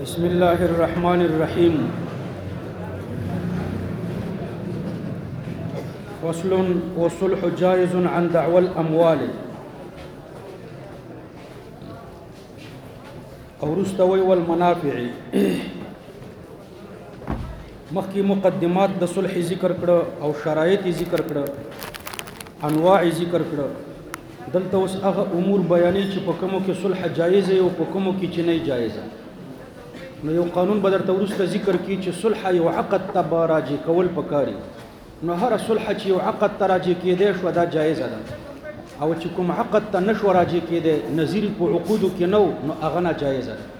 بسم الله الرحمن الرحيم. فصل: والصلح جائز عن دعوى الأموال. ورستوي والمنافع. مخکې مقدمات د صلح ذکر کړه او شرایط ذکر کړه، انواع ذکر کړه. دلته اوس هغه امور بیانې چې په کومو کې صلح جایز او په کومو کې چې نه جایز. نو یو قانون به درته وروسته ذکر کړي چې صلح یو عقد ته به راجع کول پکاري. نو هر صلح چې یو عقد ته راجع کېدی شو دا جایزه ده، او چې کوم عقد ته نشو راجع کېدی نظیر په عقودو کې نو هغه ناجایزه ده.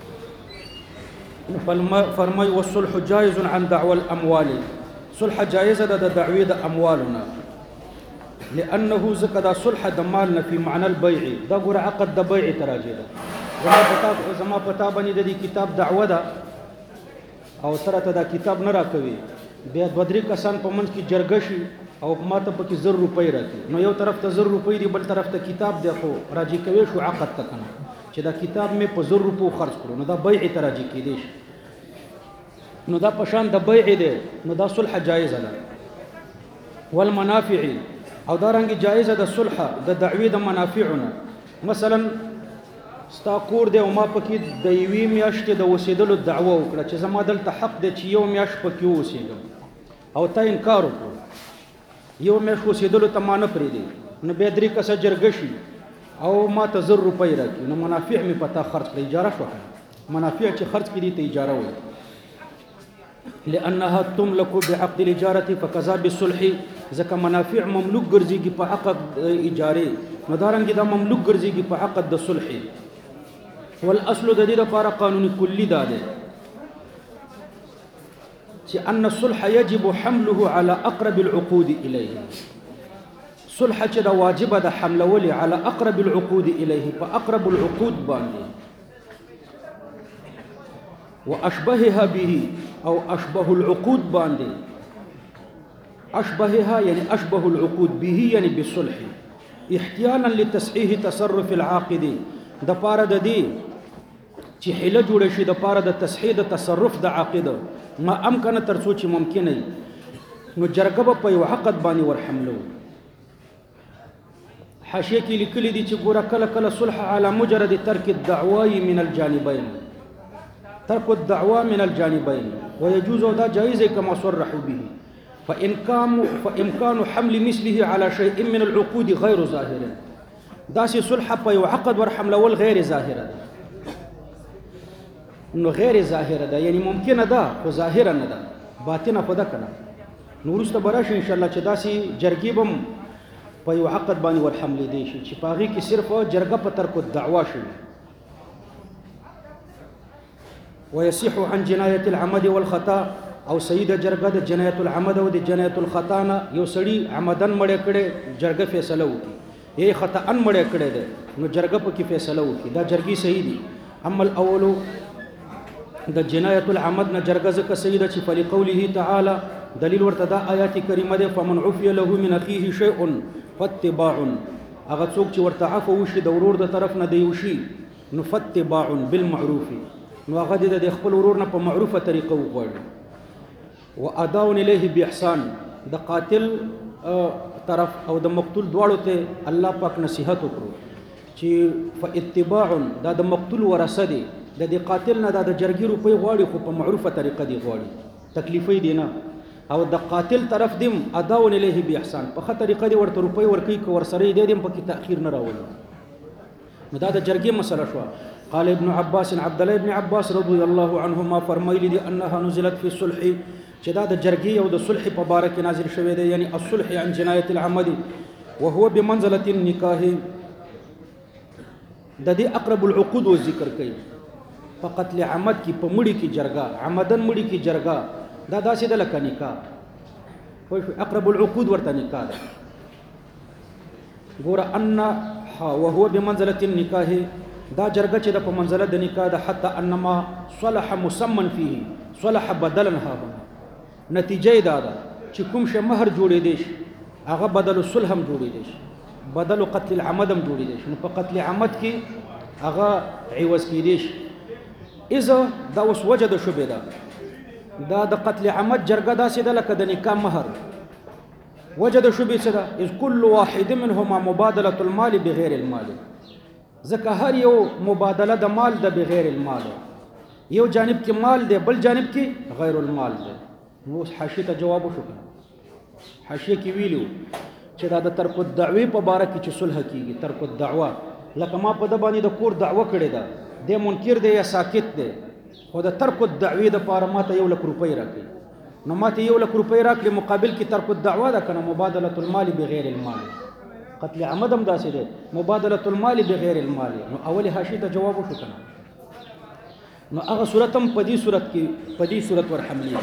فرمای والصلح جائز عن دعوى الاموال. صلح جائزه ده د دعوی د اموالنا، لانه ذکر صلح د مال نه په معنی البيع. دا ګور عقد د بيع تراجع ده. زما پتا باندې د کتاب دعوه ده او سره ته دا کتاب نه راکوي، بیا دوه درې کسان په منځ کې جرګه شي او ماته پکې 1000 روپۍ راکړي. نو یو طرف ته 1000 روپۍ دی، بل طرف ته کتاب دی، خو راجع کوي شو عقد ته کنه چې دا کتاب مې په 1000 روپو خرج کړو، نو دا بیع ته راجع کېدی شي. نو دا پشان د بیع دی، نو دا صلح جایزه ده. والمنافع، او دا رنګ جایزه ده صلح د دعوی د منافعونه. مثلا ستا کور دی او ما پکې د یوې میاشتې د اوسېدلو دعوه وکړه چې زما دلته حق دی چې یو میاشت پکې اوسېږم، او تا انکار وکړو، یو میاشت اوسېدلو ته ما نه پرېږدي. نو بیا درې کسه جرګه شي او ما ته 1000 روپۍ راکړي، نو منافع مې په تا خرڅ کړه، اجاره شوه. منافع چې خرڅ کړي ته اجاره وایي، لأنها تملك بعقد الإجارة فكذا بالصلح. ځکه منافع مملوک ګرځيږي په عقد اجارې، نو دا رنګ دا مملوک ګرځيږي په عقد د صلح. والاصل د دې لپاره قانوني کلی دا دی چې ان الصلح يجب حمله على اقرب العقود اليه. صلح چې دا واجب ده حملول على اقرب العقود اليه، په اقرب العقود باندې. واشبهها به، او اشبه العقود باندې. اشبهها يعني اشبه العقود به يعني بالصلح، احتيانا لتصحيح تصرف العاقد. د پاره د دې چې حیله جوړ شي د پاره د تصحیح د تصرف د عاقد ما امکان تر څو چې ممکن نه، نو جرګه په یو عقد باندې ورحملو. حاشیه کې لیکلي دي چې ګوره کله کله صلح على مجرد ترك الدعوى من الجانبين، ترك الدعوى من الجانبين، ويجوز دا جائز كما صرحوا به. فإمكان حمل مثله على شيء من العقود غير ظاهر. داسې صلح په یو عقد ورحملول غیر ظاهره ده. نو غیر ظاهره ده یعنی ممکنه ده خو ظاهره نه ده، باطنه خو ده کنه. نو وروسته به راشي ان شاء الله چې داسې جرګې به په یو عقد باندې ورحملېدی شي چې په هغې کې صرف جرګه په ترک الدعوا شي. ويصح عن جناية العمد والخطا، او سیده جرګه د جنایت العمد او د جنایت الخطا نه یو سړي عمدن مړی کړی جرګه فیصله وکړي، یې خطا ان مړی کړی دی، نو جرګه پکې فیصله وکړي، دا جرګې صحیح دي. اما الاول د جنایت العمد نه جرګه ځکه صحیح ده چې فلقوله تعالی دلیل ورته دا آیات کریمه ده فمن عفي له من اخيه شيء فاتباع. هغه څوک چې ورته عفو وشي د ورور د طرف نه دی وشي، نو فاتباع بالمعروف، نو هغه د خپل ورور نه په معروفه طریقه وغواړي. واداء الیه باحسان، د قاتل طرف او د مقتول دواړو ته الله پاک نصیحت وکړو چې فاتباع دا د مقتول ورثه دي، د دې قاتل نه د جرګې روپۍ غواړي خو په معروفه طریقه دی غواړي، تکلیفې دي نه. او د قاتل طرف دیم اداء الیه باحسان، په ښه طریقه دی ورته روپۍ ورکوي، که ورسره یې دی دیم پکې تاخیر نه راولي. نو دا د جرګې مسله شوه. قال ابن عباس، عبد الله ابن عباس رضی الله عنهما فرمایلی دي انها نزلت في الصلح، چې دا د جرګې او د صلح په باره کې نازل شوی دی، یعنی الصلح عن جنایت العمد وهو بمنزله النکاح. د دې اقرب العقود و ذکر کوي. په قتل عمد کې په مړي کې جرګه، عمدن مړي کې جرګه، دا داسې ده لکه نکاح. اقرب العقود ورته نکاح ده. ګوره ان وهو بمنزله النکاح، دا جرګه چې د په منزله د نکاح ده. حتی انما صلح مسمن فيه صلح بدلا ها هنا، نتیجه دا ده چې کوم شی مہر جوړېدی شي هغه بدل الصلح هم جوړېدی شي، بدل قتل العمد هم جوړېدی شي. نو په قتل عمد کې هغه عوض کېدی شي. اذا دا اوس وجه د شبهه ده دا د قتل عمد جرګه داسې ده لکه د نکاح مهر وجه د شبهه څه ده اذ كل واحد منهما مبادله المال بغیر المال ځکه هر یو مبادله د مال د بغیر المال یو جانب کې مال دی بل جانب کې غیر المال دی نو حاشیه ته جواب وشو حاشیه کې ویلو چې دا د ترک الدعوی په باره کې چې صلح کیږي ترک الدعوه لکه ما په د باندې د کور دعوه کړې ده د منکر دی یا ساکت دی خو د ترک الدعوی د پاره ماته 1 لک روپۍ راکړي نو ماته 1 لک روپۍ راکړي مقابل کې ترک الدعوه ده کنه مبادله المال بغیر المال قتل عمد هم داسې دی مبادله المال بغیر المال نو اول حاشیه ته جواب وشو کنه نو هغه صورت هم په دې صورت کې په دې صورت ور حملي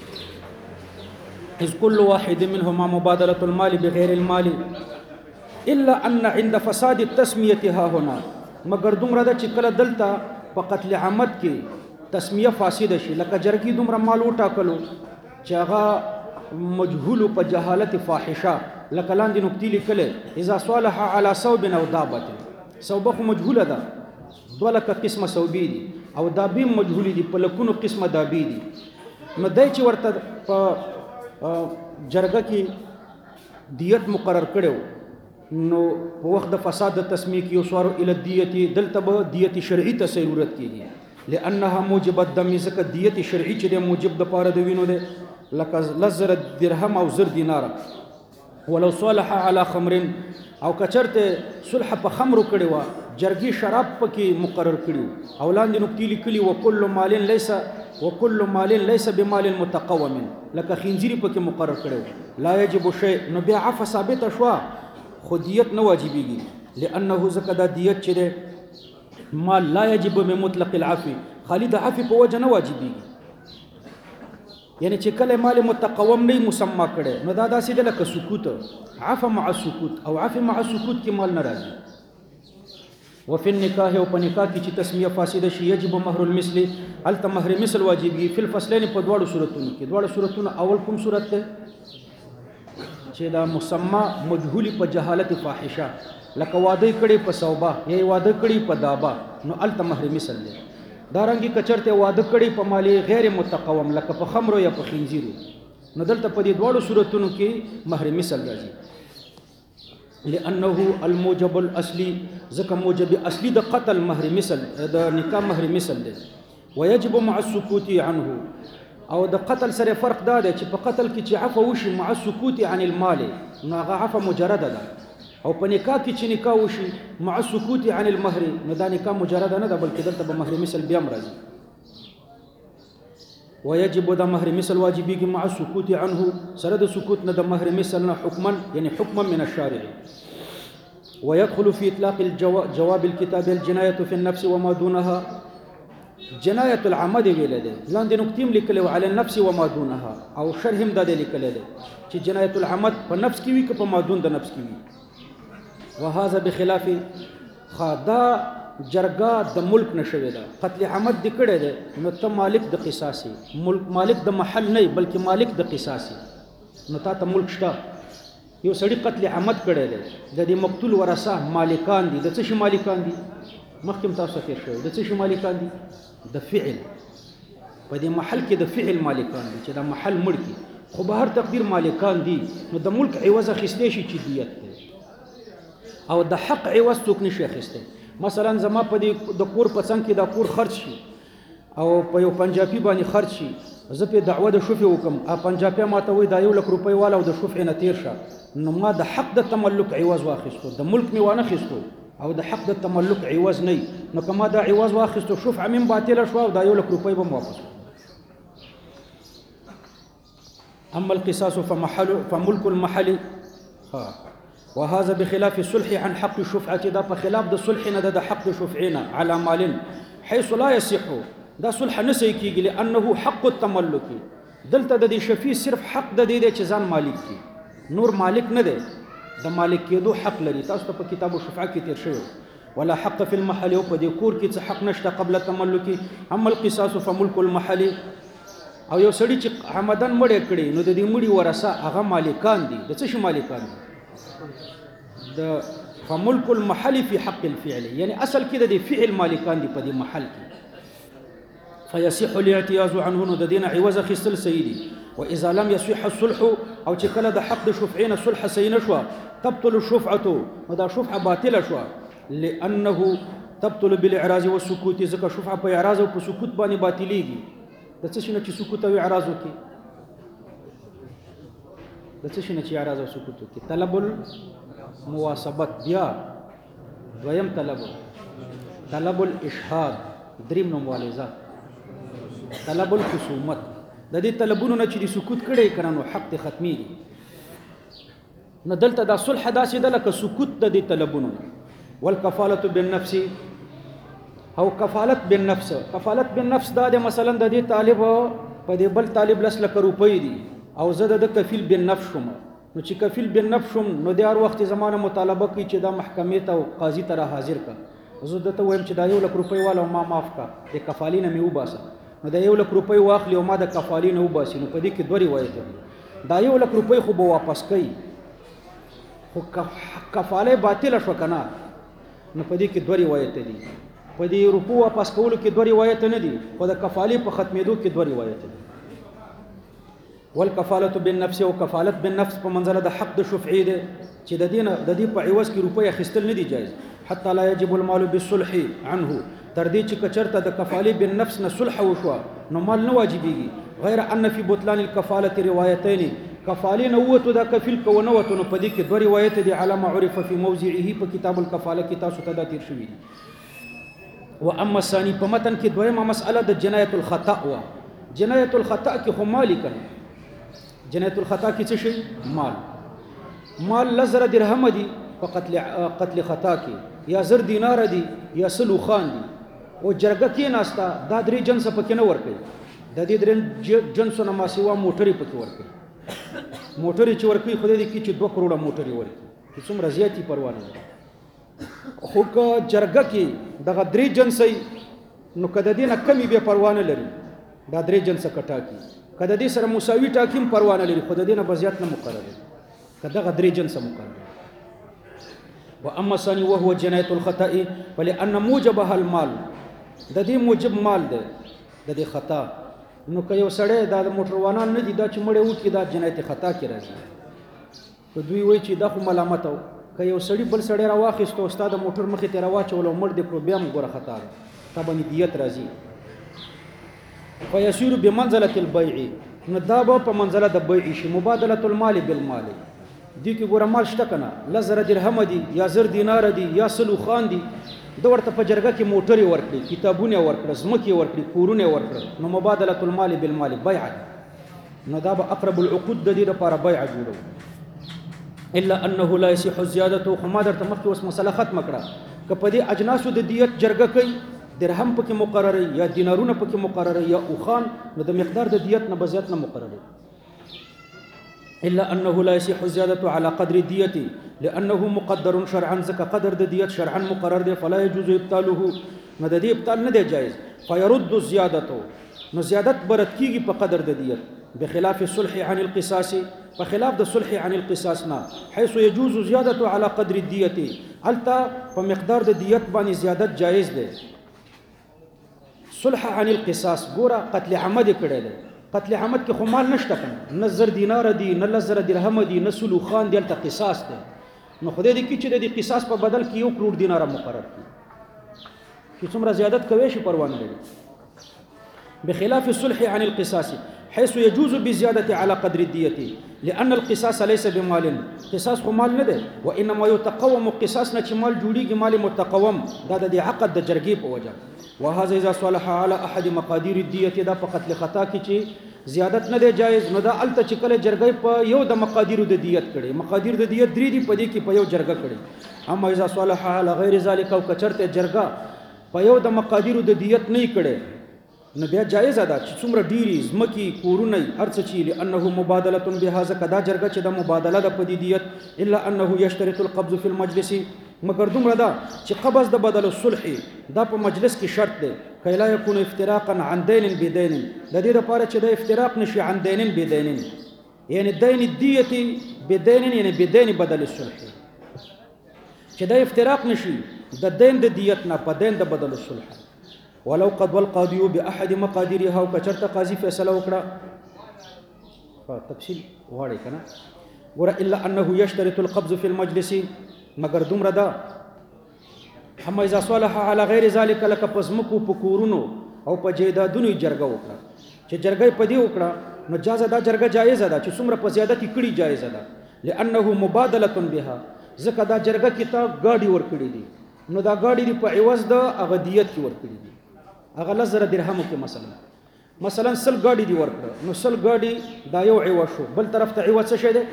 إذ كل واحد منهما مبادلة المال بغير المال إلا أن عند فساد التسمية ها هنا مگر دومره ده چې کله دلته په قتل عمد کې تسمیه فاسده شي لکه جرګي دومره مال وټاکلو چې هغه مجهول په جهالت فاحشه لکه لاندې نکتې لیکلې اذا صالح على صوب او دابه صوبه خو مجهوله ده دوه لکه قسمه صوبې دي او دابې مجهولې دي په لکونو قسمه دابې دي نو دی چې ورته په جرګه کې دیت مقرر کړو نو په وخت د فساد د تسمیه کې وسوارو ال الدیت دلته به دیت شرعي ته ضرورت کیږي لانها موجب الدم زکه دیت شرعي چې د موجب د پاره د وینو ده لکه لزر درهم او زر دینار ولو صالح على خمر او کچرته صلح په خمر کړي وا جرګي شراب پکې مقرر کړي او لاندې نکتې لیکلي وكل مال ليس بمال متقوم لکه خنزيري پکې مقرر کړي لا يجب شيء نو بیا عفو ثابت شوا خودیت نه واجبېږي لانه زکه د دیت چې مال لا يجب بمطلق العفو خالد عفو په وجه نه واجبېږي یعنی چې کله مال متقوم نه مسمى کړي نو دا داسې ده لکه سکوت عفو مع السکوت او عفو مع السکوت کې مال نه راځي وفي النكاح او په نکاح کې چې تسمیه فاسده شي یجب مهر المثل الته مهر مثل واجبي په الفصلين په دواړو صورتونو کې دواړو صورتونو اول کوم صورت ته چې دا مسمى مجهول په جهالت فاحشه لکه واده کړي په صوبه یا واده کړي په دابه نو الته مهر مثل دی دا رنګي کچرته واده کړي په مالی غیر متقوم لکه په خمر یا په خنزیرو نو دلته په دې دواړو صورتونو کې مهر مثل راځي لانه الموجب الاصلي ځکه موجب اصلي د قتل مهر مثل د نکاح مهر مثل دی ويجب مع السكوت عنه او د قتل سره فرق دا دی چې په قتل کې چې عفو وشي مع السكوت عن المال نو هغه عفو مجرده ده او په نکاح کې چې نکاح وشي مع السكوت عن المهر نو دا نکاح مجرده نه ده بلکې دلته به مهر مثل بیا مرضی ويجب د مهر مثل واجبي مع السكوت عنه سره د سکوت نه د مهر مثل نه حکما یعنی حکما من الشارع ويدخل في اطلاق جواب الكتاب الجنايه في النفس وما دونها جنايه العمد ویل ده لاندې نکتیم لیکل على النفس وما دونها او شرحم د لیکل ده چې جنايه العمد په نفس کې وي که په ما دون د نفس کې وي وهذا بخلاف خدا جرګه د ملک نشوي ده قتل عمد د کړه ده نو ته مالک د قصاصي ملک مالک د محل نه بلکې مالک د قصاصي نو تا ته ملک شته یو سړی قتل عمد کړه ده د دې مقتول ورثه مالکان دي د څه شي مالکان دي مخکې تاسو ته شوی د څه شي مالکان دي د فعل په دې محل کې د فعل مالکان دي چې د محل ملک خو به هر تقدیر مالکان دي نو د ملک عوض اخیستې شي چې دیت او د حق عوض څوک نشي اخیسته مثلا زما په دې د کور په څنګ کې د کور خرج شي او په یو پنجابي باندې خرج شي زه په دعوه د شفع وکم ا پنجابي ماته وای دا 1 لک روپۍ والا او د شفع نه تیر شه نو ما د حق د تملک عوض واخیستو د ملک می وانه خیستو او د حق د تملک عوض نه نو کما دا عوض واخیستو شفع من باطل شو او دا 1 لک روپۍ به واپس اما القصاص فملك المحل وهذا بخلاف الصلح عن حق الشفعة دا بخلاف دا صلحنا دا حق شفعنا على مال حيث لا يصح دا صلح نسي کیږي لانه حق التملك دلته د شفیع صرف حق د دې چې ځان مالک کی نور مالک نه دی د مالک کېدو حق لري تاسو ته په کتاب الشفعه کې تیر شوی ولا حق في المحل او په دې کور کې څه حق نشته قبل التملك اما القصاص فملك المحل او یو سړی چې عمدن مړ کړي نو د دې مړي ورثه هغه مالکان دي د څه شي مالکان دي د فملك المحل في حق الفعل یعنی اصل کې د فعل مالکان دي په دې محل کې فيصح الاعتياز عنه نو د دین عوض اخیستل سیدی واذا لم يصح الصلح او چې کله د حق د شفعین صلح صحیح نشو تبطل الشفعه نو دا شفعه باطله شو لانه تبطل بالاعراض والسكوت ځکه شفعه په اعراض او په سکوت باندې باطلیږي د څه شنه چې سکوت او اعراض وکي د څه شنه چې اعراض او سکوت وکي طلب المواصبت بیا دویم طلب الاشهاد دریم نو مبالغه طلب الخصومت د دې طلبونو نه چې سکوت کړي کړنو حق ته ختمي نه دلته د صلح داسې د لکه سکوت د دې طلبونو والکفاله بالنفس او کفالت بالنفس دا د مثلا د دې طالب په دې بل طالب لس لک روپۍ دي او زه د کفیل بالنفس شوم نو چې کفیل بالنفس شوم نو د هر وخت زمانه مطالبه کوي چې دا محکمې ته او قاضي ته حاضر کا زه دته وایم چې دا 1 لک روپۍ والا ما معاف کا د کفالینه مې وباسه نو دا 1 لک روپۍ واخلي او ما د کفالینه وباسي نو په دې کې دوه روایت دي دا 1 لک روپۍ خو به واپس کوي خو کفاله باطل شو کنه نو په دې کې دوه روایت دي په دې روپو واپس کولو کې دوه روایت نه دي خو د کفالې په ختمېدو کې دوه روایت دي والکفاله بالنفس او کفالت بالنفس په منزله د حق د شفعي ده چې د دې په عوض کې روپۍ اخیستل نه دي جایز حتى لا يجب المال بالصلح عنه تر دې چې کچرته د کفالې بالنفس نه صلح وشو نو مال نه واجبېږي غیر ان في بطلان الكفاله روایتين کفالې نه وته دا کفیل کو نه وته نو په دې کې دوه روایت دي علامه عرف في موضعه په کتاب الکفاله کې تاسو ته دا تیر شوی واما الثاني په متن کې دویمه مسأله د جنایت الخطا وا جنایت الخطا کې هم مالک جنایت الخطا کې څه شي مال لزر درهم دي په قتل خطا کې یا زر دینار دي یا سلو خان دي او جرګه کې ناستا دا درې جنس پکې نه ور کوي د دې درې جنسونو ما سیوا موټري پکې ور کوي موټري چې ور کوي خو دې کې چې 2 کروڑه موټري ور کوي چې څومره زیاتی پروا نه خو که جرګه کې دغه درې جنسي نو کده دې نه کمی به پروا نه لري دا درې جنس کټا کی کده دې سره مساوي ټاکیم پروا نه لري خو دې نه بزیات نه مقرره کده غ درې جنس مقرره واما الثاني وهو جنايه الخطا ولان موجبها المال د دې موجب مال ده د دې خطا نو که یو سړی دا د موټر وانان نه دي دا چې مړ وکي دا جنایت خطا کې راځي که دوی وایي چې دا خو ملامت او که یو سړی بل سړی راواخیستو استاد موټر مخې ته راواچول او مړ دې کړو بیا هم ګوره خطا ده تا باندې دیت راځي فیسیر بمنزله البيع نو دا به په منزله د بیع شي مبادله المال بالمال دي کې ګوره مال شته کنه لزر درهم دي یا زر دینار دي یا سلو خان دي د ورته په جرګه کې موټري ورکړي کتابونه ورکړي زمکي ورکړي کورونه ورکړي نو مبادله المال بالمال بیع نو دا به اقرب العقود د دې لپاره بیع جوړو الا انه لا يصح زيادته خو ما درته مخکې اوس مسله ختم کړه که په دې اجناسو د دیت جرګه کوي درهم پکې مقرره یا دینارونه پکې مقرره یا اوخان نو د مقدار د دیت نه بزیات نه مقرره الا انه لا يصح زيادته على قدر الديه لانه مقدر شرعا زك قدر د دیت شرعا مقرر دی فلا يجوز ابطاله نو د دې ابطال نه دی جایز فيرد زيادته نو زیادت برت کیږي په قدر د دیت بخلاف الصلح عن القصاص فخلاف د صلح عن القصاص نه حيث يجوز زيادته على قدر الديه التا په مقدار د دیت باندې زیادت جایز دی صلح عن القصاص ګوره قتل عمد کړي دی قتل عمد کې خو مال نشته کنه نه زر دینار دي نه لزر درهم دي نه سلو خان دي الته قصاص دی نو خدای دې کې چې د قصاص په بدل کې 1 کروڑ دینار مقرر کړي چې څومره زیادت کوي شي پروا نه لري بخلاف الصلح عن القصاص حيث يجوز بزيادة على قدر الدية لأن القصاص ليس بمال قصاص خو مال نه ده وانما يتقوم قصاص نه چې مال جوړيږي مال متقوم دا د عقد د جرګې په وجه وهذا اذا صلح على احد مقادير الدية دا په قتل خطا کې چې زیادت نه دی جایز نو دا الته چې کله جرګې په یو د مقادير د دیت کړي مقادير د دیت درې دي په دې کې په یو جرګه کړي اما اذا صلح على غیر ذلك او کچرته جرګه په یو د مقادير د دیت نه کړي نو بیا جایز ده چې څومره ډیری زمکی کورونه هرڅ چی لانه مبادله بهذا کدا جرګه چې د مبادله د پدیدیت الا انه يشترط القبض في المجلس مگر دومره ده چې قبض د بدل الصلح دا په مجلس کې شرط ده کله يكون افتراقا عن دين بدين د دې لپاره چې د افتراق نشي عن دين بدين یعنی دین الدیه بدين یعنی بدين بدل الصلح چې د افتراق نشي د دین د دیت نه په دین د بدل الصلح ولو قضى القاضي باحد مقاديرها او کچرته قاضي فیصله وکړه تفصیل واړی کنه ګوره الا انه يشترط القبض في المجلس مگر دومره ده هم اذا صالح على غير ذلك لك پزمکو پکورونو او په جیدادونو جرګه وکړه چې جرګه پدی وکړه نو جازه دا جرګه جایز ده چې څومره په زیادتی کړي جایز ده لانه مبادله بها ځکه دا جرګه کې تا گاډي ورکړي دي نو دا گاډي دی په عوض د اغدیت کې ورکړي دي هغه لزر درهم کې مثلا سل گاډي دی ورکړه نو سل گاډي دا یو عوض شو بل طرف ته عوض څه شه ده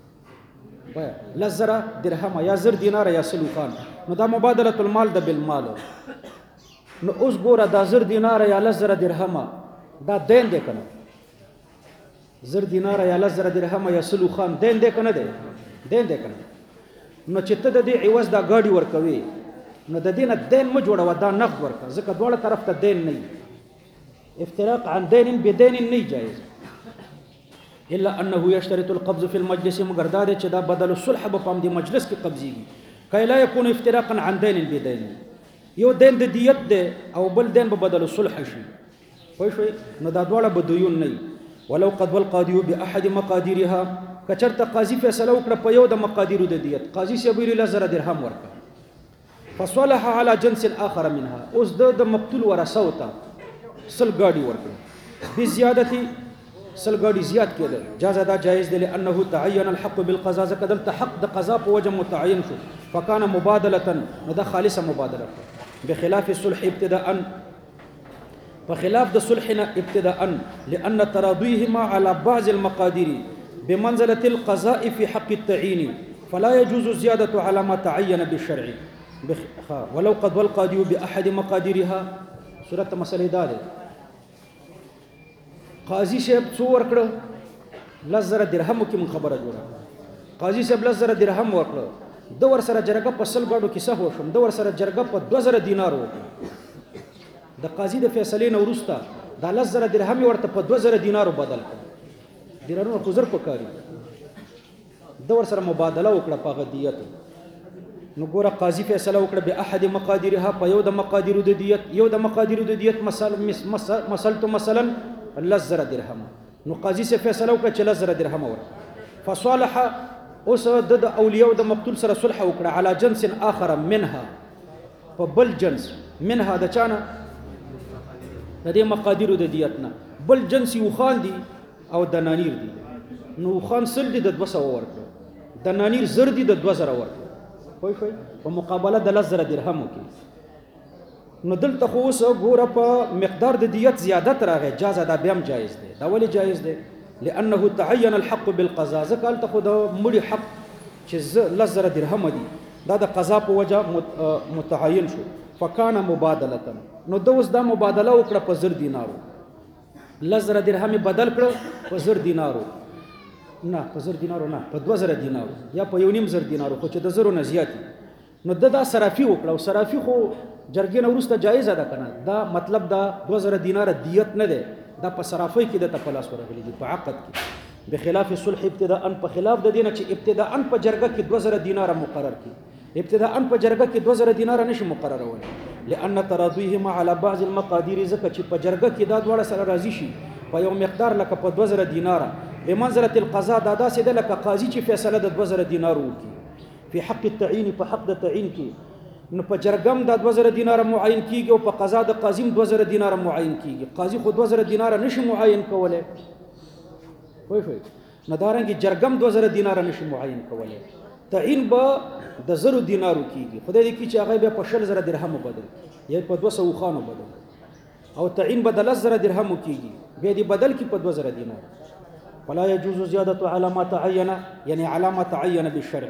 لزر درهم یا زر دینار یا سلو خان نو دا مبادله المال ده بالمال نو اوس ګوره دا زر دینار یا لزر درهم دا دین دی کنه زر دینار یا لزر درهم یا سلو خان دین دی کنه دین دی کنه نو چې ته د دې عوض دا گاډي ورکوي نو د دینه دین مو جوړه دا نقد ورکا ځکه دواړه طرف ته دین نه افتراق عن دین بدین نه جایز الا انه يشترط القبض في المجلس مگر دا چې دا بدل الصلح په پام دی مجلس کې قبضيږي کای لا يكون افتراقا عن دین بدین یو دین د دیت ده او بل دین په بدل الصلح شي خو شوي نو دا دواړه بدویون نه ولو قد والقاضي باحد مقاديرها کچرته قاضي فیصله وکړه په یو د مقادیرو د دیت قاضي سیبری لزر درهم ورکړه فصلح على جنس اخر منها اوس د مقتول ورثه ته سل گاډي ورکړه بزیادتی سل گاډي زیات کېده جاز دا جایز دی لانه تعین الحق بالقضاء زکدل حق د قضا په وجه متعین شو فكان مبادله نو دا خالصه مبادله بخلاف الصلح ابتداء فخلاف الصلحنا ابتداء لان تراضيهما على بعض المقادير بمنزله القضاء في حق التعيين فلا يجوز الزياده على ما تعين بالشرع ولو قد والقاضي باحد مقاديرها صورت مسئله دا ده قاضي صاحب څو ورکړه لزر درهم کې من خبره جوړه قاضي صاحب لزر درهم ورکړه د ور سره جرګه په سل غاډو کې سه وشم د ور سره جرګه په 2000 دینار وکړه د قاضي د فیصلې نو ورسته د لزر درهم ورته په 2000 دینار بدل کړ دینارونو خو زر پکاري د ور سره مبادله وکړه په غدیت نو ګوره قاضي فیصله وکړه به احد مقاديرها په یو د مقاديرو د دیت یو د مقاديرو د دیت مثلا لزر درهم نو قاضي سے فیصله وکړه چې لزر درهم ورکړه فصالح اوس د اولیاء د مقتول سره صلح وکړه على جنس اخر منها په بل جنس منها د چانه د دې مقاديرو د دیت نه بل جنس یو خان دي او دنانیر دي نو خان سل دي د 200 ورکړه دنانیر زر دي د 2000 ورکړه خو په مقابله د لزر درهم کې نو دلته خو اوس ګوره په مقدار د دیت زیادت راغی جاز دا بیا هم جایز دی دا ولې جایز دی لانه تعین الحق بالقضاء ځکه هلته خو د مړي حق چې لزر درهم دي دا د قضا په وجه متعین شو فکان مبادله نو د اوس دا مبادله وکړه په زر دینارو لزر درهم بدل کړ په زر دینارو نه په زر دینارو نه په 2000 دینارو یا په یو نیم زر دینارو خو چې د زرو نه زیاتی نو دا صرافي وکړه او صرافي خو جرګې نه وروسته جایز ده کنه دا مطلب دا 2000 دینار دیت نه ده دا په صرافي کې د تپلاس ورغلي دي په عقد کې بخلاف الصلح ابتداء په خلاف د دینه چې ابتداء په جرګه کې 2000 دینار مقرر کی ابتداء په جرګه کې 2000 دینار نشي مقررول لان تراضيهما على بعض المقادير زکه چې په جرګه کې دا دواړه سره راضي شي په یو مقدار لکه په 2000 دینار بمنزله القضاء دا داسې ده لکه قاضي چې فیصله د 2000 دینار وکړي په حق التعيين په حق د تعین کې نو په جرګم د 2000 دینار معین کیږي او په قضا د قاضیم 2000 دینار معین کیږي قاضي خو 2000 دینار نشي معین کوله وای نه دارنګ جرګم 2000 دینار نشي معین کوله تعین به د 0 دینارو کیږي خدای دې کی چې هغه به په 6000 درهم بدل یا په 200 خانو بدل او تعین به د 1000 درهم کیږي به دې بدل کی په 2000 دینار ولا يجوز زياده على ما تعين يعني على ما تعين بالشرع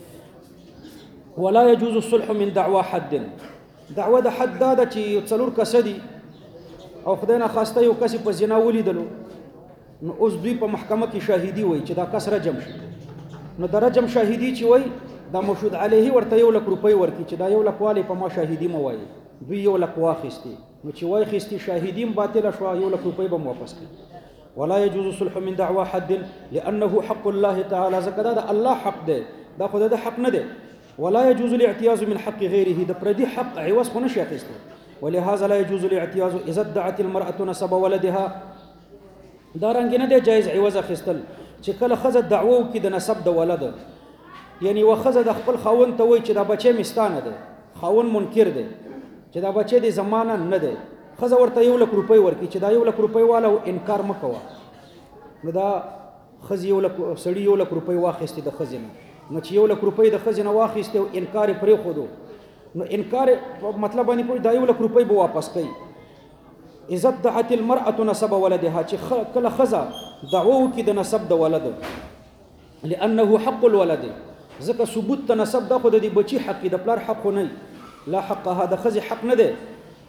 ولا يجوز الصلح من دعوى حد دعوه د حد دا چې څلور کسدي او خدای نه خواسته یو کس په زنا ولیدلو نو اوس دوی په محکمه کې شاهدي وای چې دا کس رجم شي نو د رجم شاهدي چې وای دا مشهود علیه ورته 1 لک روپۍ ورکی چې دا 1 لک والی په ما شاهدي مو وای دوی 1 لک واخیستي نو چې وای خېستي شاهدیم باطل شو 1 لک روپۍ به واپس کړي ولا يجوز الصلح من دعوى حد لانه حق الله تعالى زکدا دا الله حق ده دا خدای د حق نه ده ولا يجوز الاعتياز من حق غيره د پردي حق عوض خو نشي اخیسته ولهذا لا يجوز الاعتياز اذا ادعت المرأة نسب ولدها. دارنګ نه دی جایز عوض اخیستل چې کله ښځه دعوه وکړي د نسب د ولد، یعنی و ښځه د خپل خاوند ته وایي چې دا بچی مستانه دی، خاوند منکر دی چې دا بچی د زمانه نه دی، ښځه ورته 1 لک روپۍ ورکړي چې دا 1 لک روپۍ والا او انکار مه کوه، نو دا ښځې سړي 1 لک روپۍ واخیستې د ښځې نه، نو چې 1 لک روپۍ د ښځې نه واخیستې او انکار یې پرېښودو، نو انکار مطلب باندې پوه دا 1 لک روپۍ به واپس کوي. اذا ادعت المرأة نسب ولدها چې کله ښځه دعوه وکړي د نسب د ولد، لأنه حق الولد ځکه ثبوت د نسب دا خو د دې بچي حق دی، د پلار حق خو نه، لا حقها د ښځې حق نه دی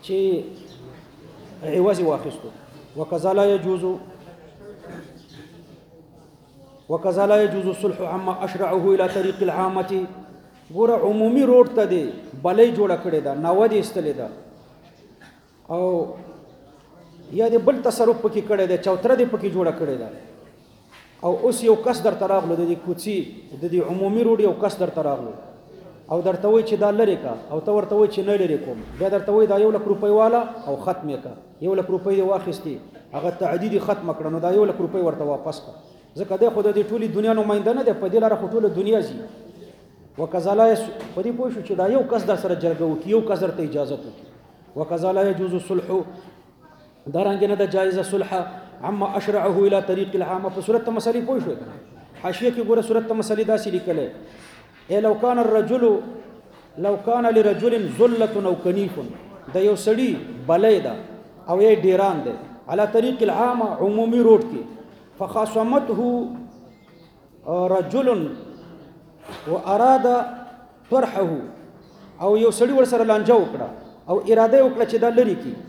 چې عوض واخیستو. وکذا لا يجوز الصلح عما اشرعه الى طريق العامه. ګوره عمومي روډ ته دی بلۍ جوړه کړې ده، ناوه دې ایستلې ده او یا دې بل تصرف پکې کړی دی، چوتره دې پکې جوړه کړې ده، او اوس یو کس درته راغلو د دې کوڅې د دې عمومي روډ یو کس درته راغلو او درته وایي چې دا لرې کا، او ته ورته وایي چې نه لرې کوم، بیا درته وایي دا 1 لک روپۍ والا او ختم یې کا، 1 لک روپۍ دې واخیستې هغه تعدید یې ختمه کړه، نو دا 1 لک روپۍ ورته واپس کړه، ځکه دی خو د دې ټولې دنیا نماینده نه دی، په دې لاره خو ټوله دنیا ځي. وکذا لا په دې پوه شو چې دا یو کس در سره جرګه وکړي، یو کس درته اجازت وکړي. وکذا لا يجوز الصلح دارنګ نه د جایزه صلح عما اشرعه الى طريق العامه. په صورت مسلې پوه شو حاشیه کې ګوره صورت مسلې داسې لیکلې لو كان لرجل ذله او کنیف، د یو سړي بلې ده او یې ډیران ده على طريق العامه عمومي روډ کې، فخاصمته رجل واراد طرحه، او یو سړي ور سره لانجه وکړه او اراده وکړه چې دا لري کی،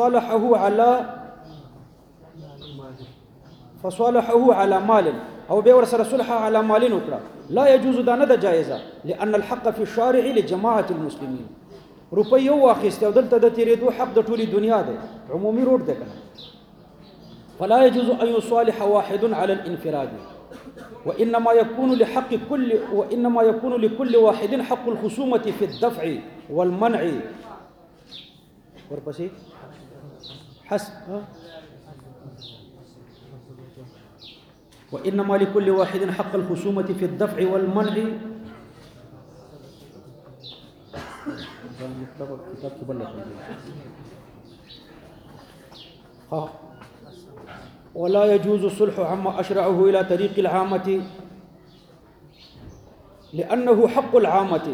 فصالحه على مال، او به ور سره صلح على مال وکړه، لا يجوز دا نه د جایزه، لان الحق في الشارع لجماعه المسلمين. روپۍ یو واخیسته او دلته د تیرېدو حق د ټولي دنیا دی، عمومي روډ دی کنه. فلا يجوز ان يصالح واحد على الانفراد، وانما يكون لكل واحد حق الخصومه في الدفع والمنع. ورپسې وإنما لكل واحد حق الخصومة في الدفع والمنع. ولا يجوز الصلح عما أشرعه إلى طريق العامة لأنه حق العامة.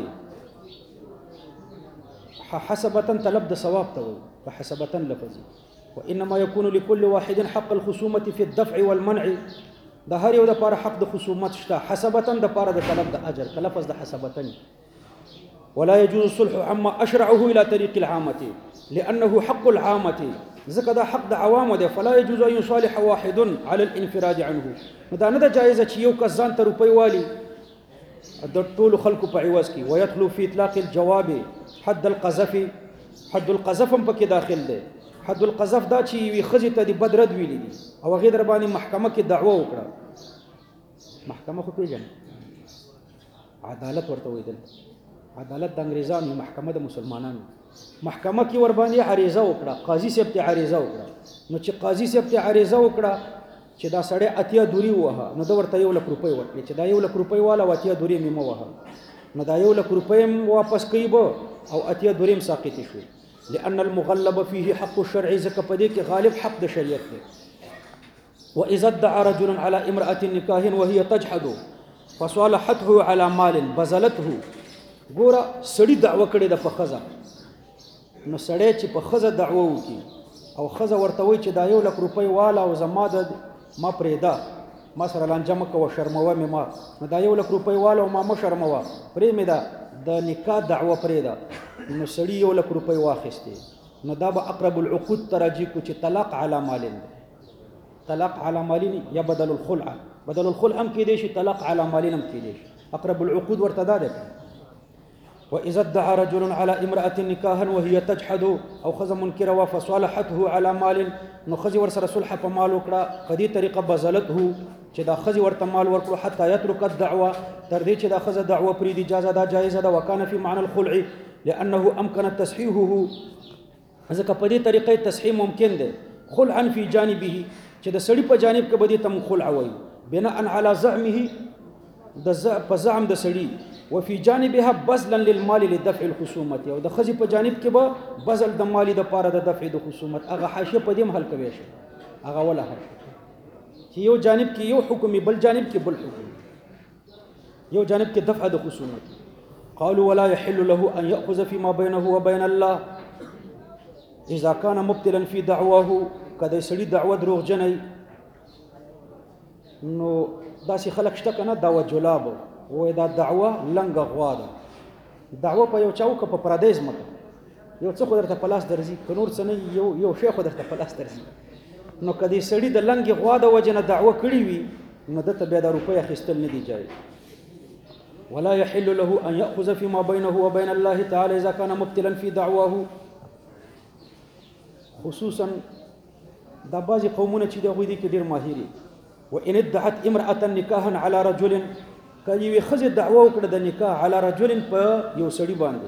حسبة تلبد صواب توي وحسبة لفظي. وإنما يكون لكل واحد حق الخصومة في الدفع والمنع. د هر یو د پاره حق د خصومت شته، حسبتن د پاره د طلب د اجر کلفظ د حسبتن. ولا يجوز الصلح عما اشرعه الى طريق العامه لانه حق العامه، ځکه دا حق د عوامو دی، فلا يجوز ان يصالح واحد على الانفراد عنه. دا نه د جایزه چې یو کس ځان ته روپۍ والی د ټولو خلکو په عوض کې. ويدخل في اطلاق الجواب حد القذف. حد القذف هم پکې داخل دی. حد القذف دا چې وی خزي ته د بدرد ویلي دي او هغه در باندې محکمه کې دعوه وکړه. محکمه خو پیژنه عدالت ورته ویل، عدالت د انګریزانو، محکمه د مسلمانانو. محکمه کې ور باندې عریضه وکړه، قاضي صاحب ته عریضه وکړه، نو چې قاضي صاحب ته عریضه وکړه چې دا سړی اتیا دوری وها، نو دا ورته 1 لک روپۍ ورکړي چې دا 1 لک روپۍ والا اتیا دوری مې مو وها، نو دا 1 لک روپۍ واپس کوي به او اتیا دوری ساقط شوي. لأن المغلب فيه حق الشرع، زکه پدې کې غالب حق د شریعت دی. وإذا ادعى رجل على امرأة نكاح وهي تجحد فصالحته على مال بذلته. ګوره سړی دعوه کړې ده په ښځه، نو سړی چې په ښځه دعوه وکړي او ښځه ورته وایي چې دا 1 لک روپۍ والا او زما د ما پرېږده، ما سره لانجه مه کوه، شرموه مې ما، نو دا 1 لک روپۍ والا او ما مه شرموه، پرې مې ده د نکاح دعوه پرېږده، نو سړي 1 لک روپۍ واخیستې، نو دا به اقرب العقود ته راجع کو چې طلاق علی مالین دی. طلاق علی مالین یا بدل الخلع، بدل الخلع هم کېدی شي، طلاق علی مالین هم کېدی شي، اقرب العقود ورته دا دی. وإذا ادعى رجل على امرأة نكاحا وهي تجحد او خذ منكرا فصالحته على مال، نو خذ ورسره صلح په مال وکړه، په دې طریقه بذلته چې دا خذ ورته مال ورکړو حتى يترك الدعوه، تر دې چې دا خذ دعوه پرې دی، اجازه دا جایزه ده. وکانه في معنى الخلع لانه امكن تصحيحه ځکه په دې طریقې تصحیح ممکن دی خلعا فی جانبه چې د سړي په جانب کې به دې ته خلع وایي بناء علی زعمه په زعم د سړي وفي جانبها بذلا للمال لدفع الخصومه او د ښځې په جانب کې به بذل د مال دپاره د دفع د خصومت هغه حاشیه په دې هم حل کوی شي هغه ولا حاشیه چې یو جانب کې یو حکم بل جانب کې بل حکم یو جانب کې دفع د خصومت قالوا ولا يحل له ان ياخذ فيما بينه وبين الله اذا كان مبتلا في دعواه کله سړي دعوه دروغجنۍ نو داسې خلک شته کنه دعوه جلاب وای دا دعوه لنګه غوا ده دعوه په یو چاو که په پردیس مکه یو څه خو درته په لاس درځي که نور څه نه یو شی خو درته په لاس درځي نو که دې سړي د لنګې غوا د وجې نه دعوه کړې وي نو دته بیا د روپۍ اخیستل نه دي جایز ولا يحل له ان ياخذ فيما بينه وبين الله تعالى اذا كان مبتلا في دعواه خصوصا دا بعضې قومونه چې د هغوی دي کې ډېر ماهر وان ادعت امرأة نکاحا على رجل که یوې ښځې دعوه وکړه د نکاح على رجل په یو سړي باندې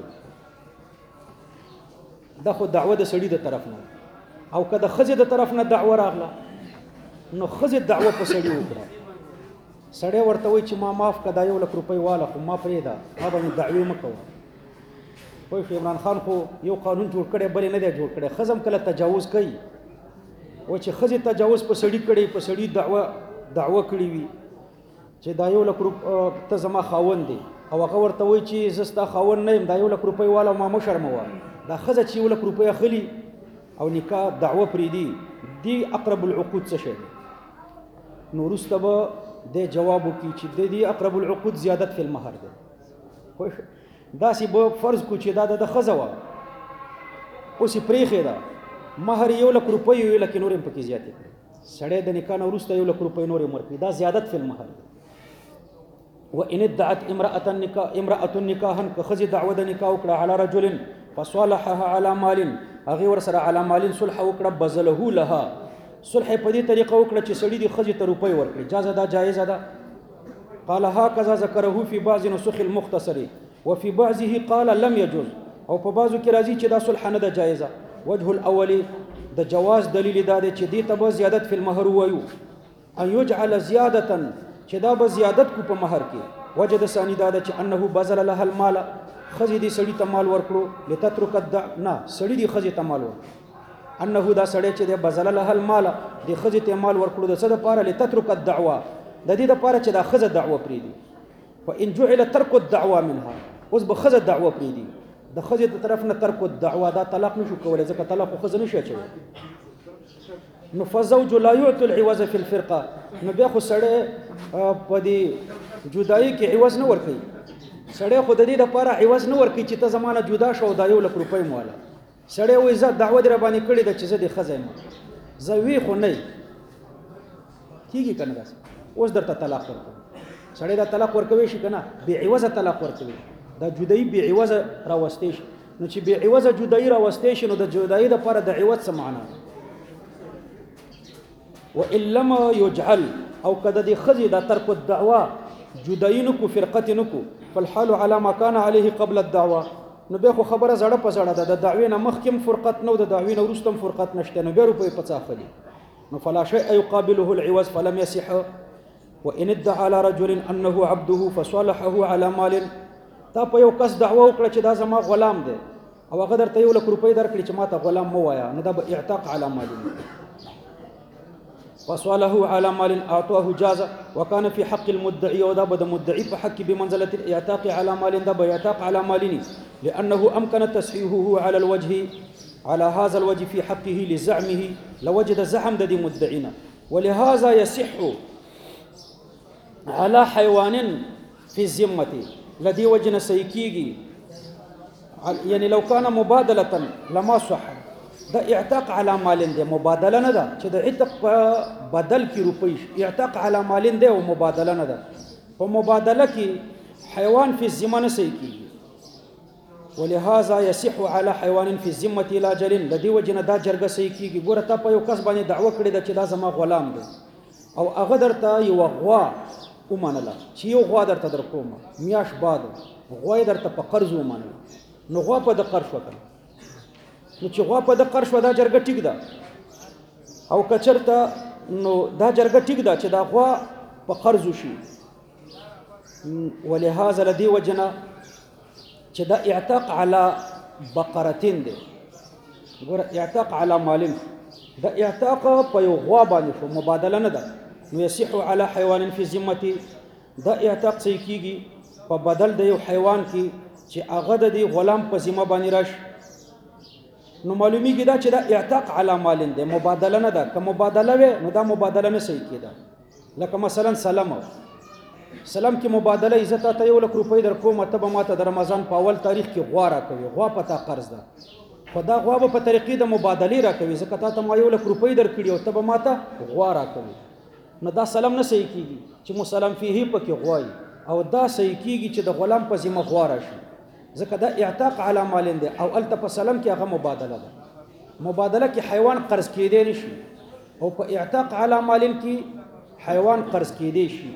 دا خو دعوه د سړي د طرف نه او که د ښځې د طرف نه دعوه راغله نو ښځې دعوه په سړي وکړه سړی ورته وایي چې ما معاف که دا 1,00,000 روپۍ واله خو ما پرېږده ما باندې دعوې مه کوه پوه شو عمران خان خو یو قانون جوړ کړی بل یې نه دی جوړ کړی ښځه هم کله تجاوز کوي و چې ښځې تجاوز په سړي کړی په سړي دعوه کړې وي چې دا 1,00,000 روپۍ ته زما خاوند دی او هغه ورته وایي چې زه ستا خاوند نه یم دا 1,00,000 روپۍ واله ما مه شرموه دا ښځه چې 1,00,000 روپۍ اخلي او نکاح دعوه پرېږدي دی اقرب العقود څه شی دی نو وروسته به دی جواب وکړي چې د دې اقرب العقود زیادت فی المهر دی داسې به فرض کړو چې دا د ښځه وه اوس یې پرېښې ده مهر 1,00,000 روپۍ وي لکه نور یې پکې زیاتې کړي سړی د نکاح نه وروسته 1,00,000 روپۍ نور یې ورکړي دا زیادت فی المهر دی وان ادعت امرأة نکاحا که ښځې دعوه د نکاح وکړه على رجل فصالحها على مال هغې ورسره على مال صلح وکړه بذله لها صلح په دې طریقه وکړه چې سړي دې ښځې ته روپۍ ورکړي جازه ده جایزه ده قال هكذا ذكره في بعض نسخ المختصر وفي بعضه قال لم يجوز او په بعضو کې راځي چې دا صلح نه ده جایزه وجه الاول د جواز دلیل دا دی چې دې ته به زیادت فی المهر وایو ان یجعل زیادة چې دا به زیادت کو په مهر کې وجه د ثاني دا ده چې انه بذل لها المال ښځې دې سړي ته مال ورکړو لتترک نه سړي دې ښځې ته مال ورکړو انه دا سړی چې دی بذل لها المال دې ښځې ته مال ورکړو د څه دپاره لتترک الدعوه د دې دپاره چې دا ښځه دعوه پرېږدي فان جعل ترک الدعوه منها اوس به ښځه دعوه پرېږدي د ښځې د طرف نه ترک الدعوه دا طلاق نشو کولی ځکه طلاق خو ښځه نشي اچولی نو فزوج لا يعطي العوض في الفرقه نو بیا خو سړی په دې جدایي کې عوض نه ورکوي سړی خو د دې دپاره عوض نه ورکوي چې ته زما نه جدا شو دا 1,00,000 روپۍ مواله سړی وایي زه دعوه دې راباندې کړې ده چې زه دې ښځه یم زه وی خو نه کېږي که نه داسې اوس درته طلاق ورکوي سړی دا طلاق ورکوی شي که نه بې عوضه طلاق ورکوي دا جدایي بې عوضه راوستی شي نو چې بې عوضه جدایي راوستی شي نو د جدایي دپاره د عوض څه معنا ده وان لم يجعل او کده دې ښځې دا ترک الدعوه جدایي نکو فرقت نکو فالحال على ما كان عليه قبل الدعوه نو بیا خو خبره زړه په زړه ده د دعوې نه مخکې هم فرقت نه و د دعوې نه وروسته هم فرقت نشته نو بیا روپۍ په څه اخلي نو فلا شيء يقابله العوض فلم يصح وان ادعى على رجل انه عبده فصالحه على مال تا په یو کس دعوه وکړه چې دا زما غلام دی او هغه درته 1,00,000 روپۍ درکړي چې ما ته غلام مه وایه نو دا به اعتاق على مال فصاله على مال اعطاه جازه وكان في حق المدعي ودا بد مدعي في حق بمنزله الاعتاق على مال دا باعتاق على مالني لانه امكن تصحيحه على الوجه على هذا الوجه في حقه لزعمه لوجد زعم د مدعينا ولهذا يصح على حيوان في الذمه الذي وجن سيكيغي يعني لو كان مبادله لما صح دا اعتاق على مالین دی مبادله نه ده چې د عتق په بدل کې روپۍ اعتاق على مالین دی او مبادله نه ده په مبادله کې حیوان فی الذمه نه صحیح کېږي ولهذا يصح على حيوان في الذمه الى اجل لدی وجنه دا جرګه صحیح کېږي ګوره ته په یو کس باندې دعوه کړې ده چې دا زما غلام دی او هغه درته یو غوا ومنله چې یو غوا درته درکوم میاش بعد غوا درته په قرض ومنله نو غوا په د قرض وکړه نو چې غوا په د قرض شوه دا جرګه ټیک ده او که چېرته نو دا جرګه ټیک ده چې دا غوا په قرض وشي ولهذا له دې وجه نه چې دا اعتاق علی بقرتین دی ګوره اعتاق علی مالین دا اعتاق په یو غوا باندې شو مبادله نه ده نو یصح علی حیوان فی ذمتی دا اعتاق صحیح کیږي په بدل د یو حیوان کې چې هغه د دې غلام په ذمه باندې راشي نو معلومیږي دا چې دا اعتاق علی مالین دی مبادله نه ده که مبادله وي نو دا مبادله نه صحیح کېده لکه مثلا سلام کې مبادله عزت ته 1 لک روپۍ در کوم ته به ماته د رمضان په اول تاریخ کې غوا راکوي غوا پتا قرض ده خو دا غوا به په طریقې د مبادلې راکوي ځکه ته ما 1 لک روپۍ در کړي او ته به ماته غوا راکوي نو دا سلام نه صحیح کېږي چې مسلم فيه پکې غوای او دا صحیح کېږي چې د غلام په ذمه غوا راشي ځکه دا اعتاق علی مالین دی او الته په سلام کې هغه مبادله ده مبادله کې حیوان قرض کېدی نشي او په اعتاق علی مالین کې حیوان قرض کېدی شي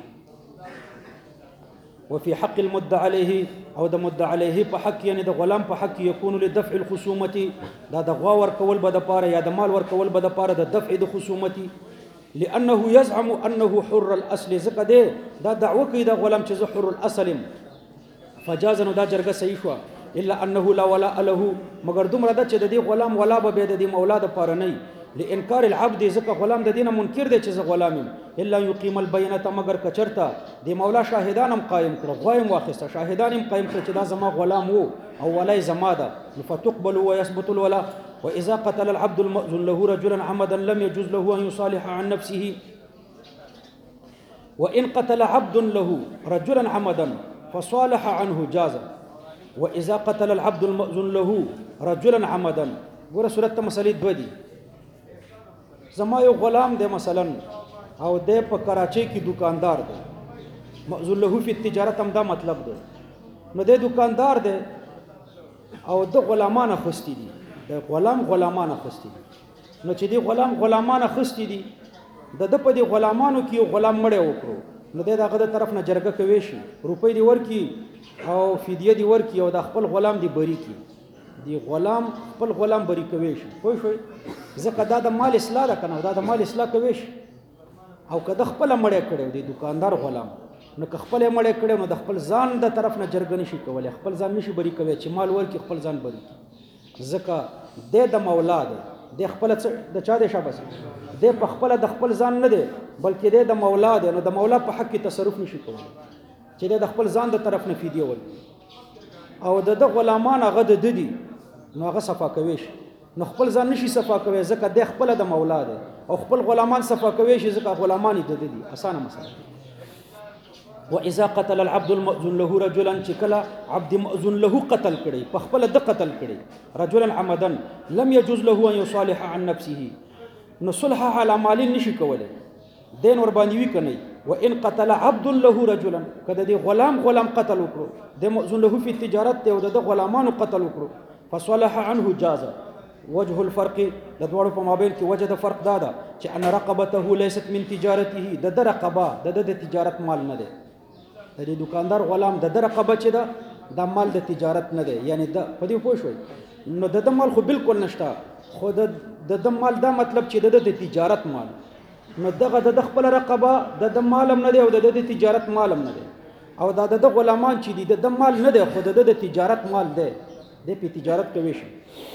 وفي حق المدعى عليه او د مدعى عليه په حق یعنی د غلام په حق يكون لدفع الخصومه دا د غوا ورکول به د پاره یا د مال ورکول به د پاره د دفع د خصومت لانه يزعم انه حر الاصل زکه ده دا دعوه کوي د غلام چې حر الاصل فجاز نو دا جرګه صحیح شو الا انه لا ولا له مگر دومره ده چې د دې غلام ولا به د دې مولا د پاره نه لانکار العبد زکه غلام د دینه منکر دی چې غلام الا يقيم البينه مگر کچرتا دی مولا شاهدان هم قائم کړ غوایم واخسته شاهدان هم قائم کړ چې دا زما غلام وو او ولای زما ده فتقبل ويثبت الولا واذا قتل العبد المأذون له رجلا عمدا لم يجوز له ان يصالح عن نفسه وان قتل عبد له رجلا عمدا فصالح عنه جاز واذا قتل العبد المأذون له رجلا عمدا ګوره صورت مسلې دوه دي زما یو غلام دی مثلا او د په کراچۍ کې دکاندار دی مأذون له فی التجارت هم دا مطلب دی نو د دکاندار دی او د غلامان خستی دي د غلامان خستی دي نو چې دی غلامان خستی دي د په دې غلامانو کې یو غلام مړی وکړو نو دغه د طرف نه جرګه کوي شي روپۍ دی ورکی او فدیه دی ورکی او د خپل غلام دی بری کی دی غلام خپل غلام بری کوي شي خو شوي ځکه دا د مال اصلاح ده کنه دا د مال اصلاح کوي شي او که د خپل مړی کړي دی دکاندار غلام نو که خپل مړی کړي نو د خپل ځان د طرف نه جرګه نشي کولای خپل ځان نشي بری کوي چې مال ورکی خپل ځان بری ځکه د مولا ده د خپل د چا د شابه د په خپل د خپل ځان نه دی بلکې د مولا دی نو د مولا په حق کې تصرف نشي کولای چې د خپل ځان د طرف نه فدیه ورکړي او د غلامان هغه د دي نو هغه صفا کوي شي نو خپل ځان نشي صفا کوي ځکه د خپل د مولا دی او خپل غلامان صفا کوي شي ځکه غلامان د دي اسانه مسله واذا قتل العبد المأذون له رجلا چکلا عبد مأذون له قتل کړي په خپل د قتل کړي رجلا عمدا لم يجوز له ان يصالح عن نفسه نو صلح على مال نشي کوله دین ور باندې وی کني وان قتل عبد له رجلا کده دی غلام قتل وکړو د مأذون له په تجارت ته او د غلامانو قتل وکړو فصلح عنه جاز وجه الفرق د دوړو په مابین کې وجه د فرق دادا چې ان رقبته ليست من تجارته د رقبه د تجارت مال نه ده د دکاندار غلام د رقبه چې ده د مال د تجارت نه ده یعنی د په دې پوه شوي نو د مال خو بالکل نشته خو د مال دا مطلب چې د تجارت مال نو دغه د خپل رقبه د مالم نه ده او د تجارت مالم نه ده او دا د غلامان چې دي د مال نه ده خو د تجارت مال ده د په تجارت کوي شي